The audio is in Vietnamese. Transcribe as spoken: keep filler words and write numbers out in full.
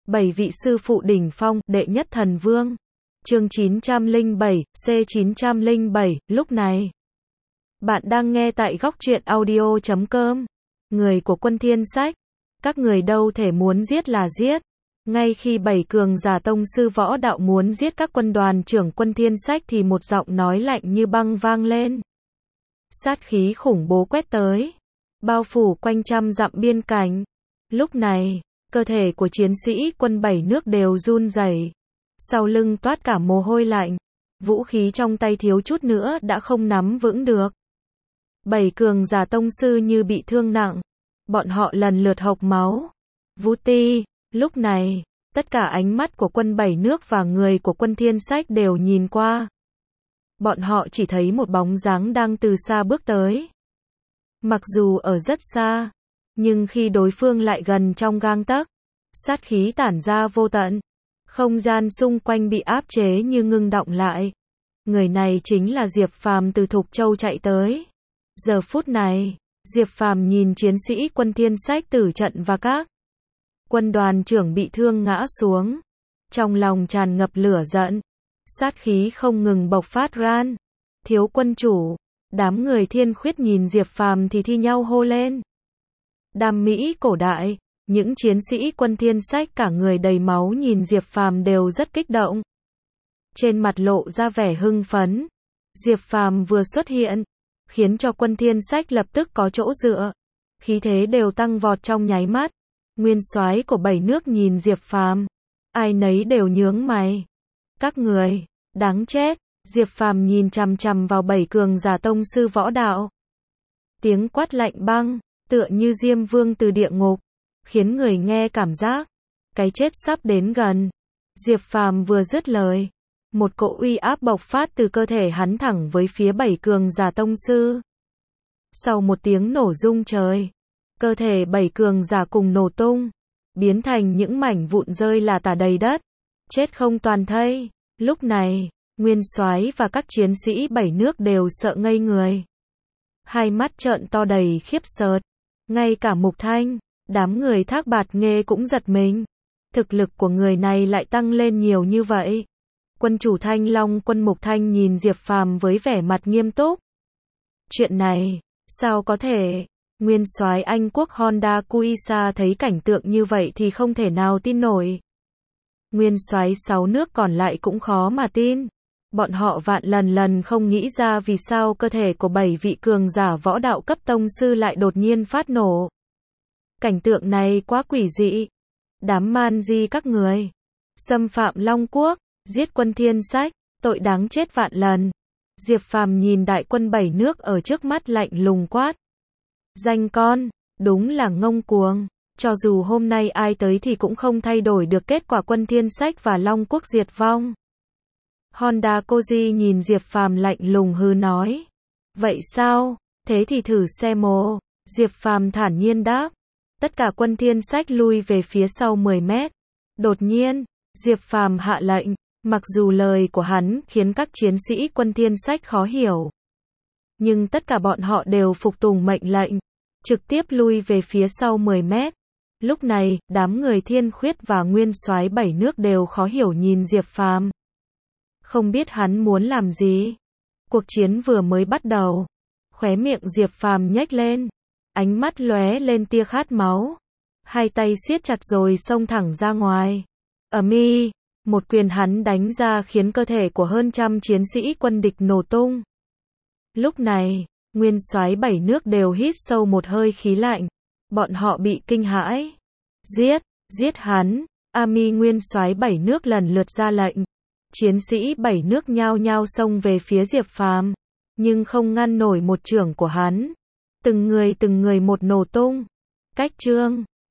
Bảy vị sư phụ đỉnh phong, đệ nhất thần vương. Chương chín trăm lẻ bảy, C chín trăm lẻ bảy, lúc này. Bạn đang nghe tại góc truyện audio chấm com. Người của quân Thiên Sách. Các người đâu thể muốn giết là giết. Ngay khi bảy cường giả tông sư võ đạo muốn giết các quân đoàn trưởng quân Thiên Sách thì một giọng nói lạnh như băng vang lên. Sát khí khủng bố quét tới. Bao phủ quanh trăm dặm biên cảnh. Lúc này, cơ thể của chiến sĩ quân bảy nước đều run rẩy. Sau lưng toát cả mồ hôi lạnh. Vũ khí trong tay thiếu chút nữa đã không nắm vững được. Bảy cường giả tông sư như bị thương nặng. Bọn họ lần lượt hộc máu. Vũ Ti, lúc này, tất cả ánh mắt của quân bảy nước và người của quân Thiên Sách đều nhìn qua. Bọn họ chỉ thấy một bóng dáng đang từ xa bước tới. Mặc dù ở rất xa, nhưng khi đối phương lại gần trong gang tấc, sát khí tản ra vô tận. Không gian xung quanh bị áp chế như ngưng đọng lại. Người này chính là Diệp Phàm từ Thục Châu chạy tới. Giờ phút này, Diệp Phàm nhìn chiến sĩ quân Thiên Sách tử trận và các quân đoàn trưởng bị thương ngã xuống. Trong lòng tràn ngập lửa giận. Sát khí không ngừng bộc phát ra. Thiếu quân chủ. Đám người Thiên Khuyết nhìn Diệp Phàm thì thi nhau hô lên. Đam Mỹ cổ đại. Những chiến sĩ quân Thiên Sách cả người đầy máu nhìn Diệp Phàm đều rất kích động. Trên mặt lộ ra vẻ hưng phấn. Diệp Phàm vừa xuất hiện, khiến cho quân Thiên Sách lập tức có chỗ dựa. Khí thế đều tăng vọt trong nháy mắt. Nguyên soái của bảy nước nhìn Diệp Phàm, ai nấy đều nhướng mày. Các người, đáng chết. Diệp Phàm nhìn chằm chằm vào bảy cường giả tông sư võ đạo. Tiếng quát lạnh băng, tựa như Diêm Vương từ địa ngục, khiến người nghe cảm giác cái chết sắp đến gần. Diệp Phàm vừa dứt lời, một cỗ uy áp bộc phát từ cơ thể hắn thẳng với phía bảy cường giả tông sư. Sau một tiếng nổ rung trời, cơ thể bảy cường giả cùng nổ tung, biến thành những mảnh vụn rơi là tả đầy đất, chết không toàn thây. Lúc này, Nguyên soái và các chiến sĩ bảy nước đều sợ ngây người. Hai mắt trợn to đầy khiếp sợ. Ngay cả Mục Thanh, đám người Thác Bạt Nghê cũng giật mình. Thực lực của người này lại tăng lên nhiều như vậy. Quân chủ Thanh Long quân Mục Thanh nhìn Diệp Phàm với vẻ mặt nghiêm túc. Chuyện này, sao có thể? Nguyên soái Anh quốc Honda Kuisa thấy cảnh tượng như vậy thì không thể nào tin nổi. Nguyên soái sáu nước còn lại cũng khó mà tin. Bọn họ vạn lần lần không nghĩ ra vì sao cơ thể của bảy vị cường giả võ đạo cấp tông sư lại đột nhiên phát nổ. Cảnh tượng này quá quỷ dị. Đám man di các người. Xâm phạm Long Quốc, giết quân Thiên Sách, tội đáng chết vạn lần. Diệp Phàm nhìn đại quân bảy nước ở trước mắt lạnh lùng quát. Danh con, đúng là ngông cuồng. Cho dù hôm nay ai tới thì cũng không thay đổi được kết quả quân Thiên Sách và Long Quốc diệt vong. Honda Koji nhìn Diệp Phàm lạnh lùng hừ nói. Vậy sao? Thế thì thử xem mồ. Diệp Phàm thản nhiên đáp. Tất cả quân Thiên Sách lui về phía sau mười mét. Đột nhiên, Diệp Phàm hạ lệnh. Mặc dù lời của hắn khiến các chiến sĩ quân Thiên Sách khó hiểu, nhưng tất cả bọn họ đều phục tùng mệnh lệnh, trực tiếp lui về phía sau mười mét. Lúc này, đám người Thiên Khuyết và Nguyên soái bảy nước đều khó hiểu nhìn Diệp Phàm. Không biết hắn muốn làm gì. Cuộc chiến vừa mới bắt đầu. Khóe miệng Diệp Phàm nhếch lên. Ánh mắt lóe lên tia khát máu. Hai tay siết chặt rồi xông thẳng ra ngoài. Ầm ĩ, một quyền hắn đánh ra khiến cơ thể của hơn trăm chiến sĩ quân địch nổ tung. Lúc này, Nguyên soái bảy nước đều hít sâu một hơi khí lạnh. Bọn họ bị kinh hãi. Giết, giết hắn. Ami Nguyên soái bảy nước lần lượt ra lệnh. Chiến sĩ bảy nước nhao nhao xông về phía Diệp Phàm, nhưng không ngăn nổi một chưởng của hắn. Từng người từng người một nổ tung. Cách chương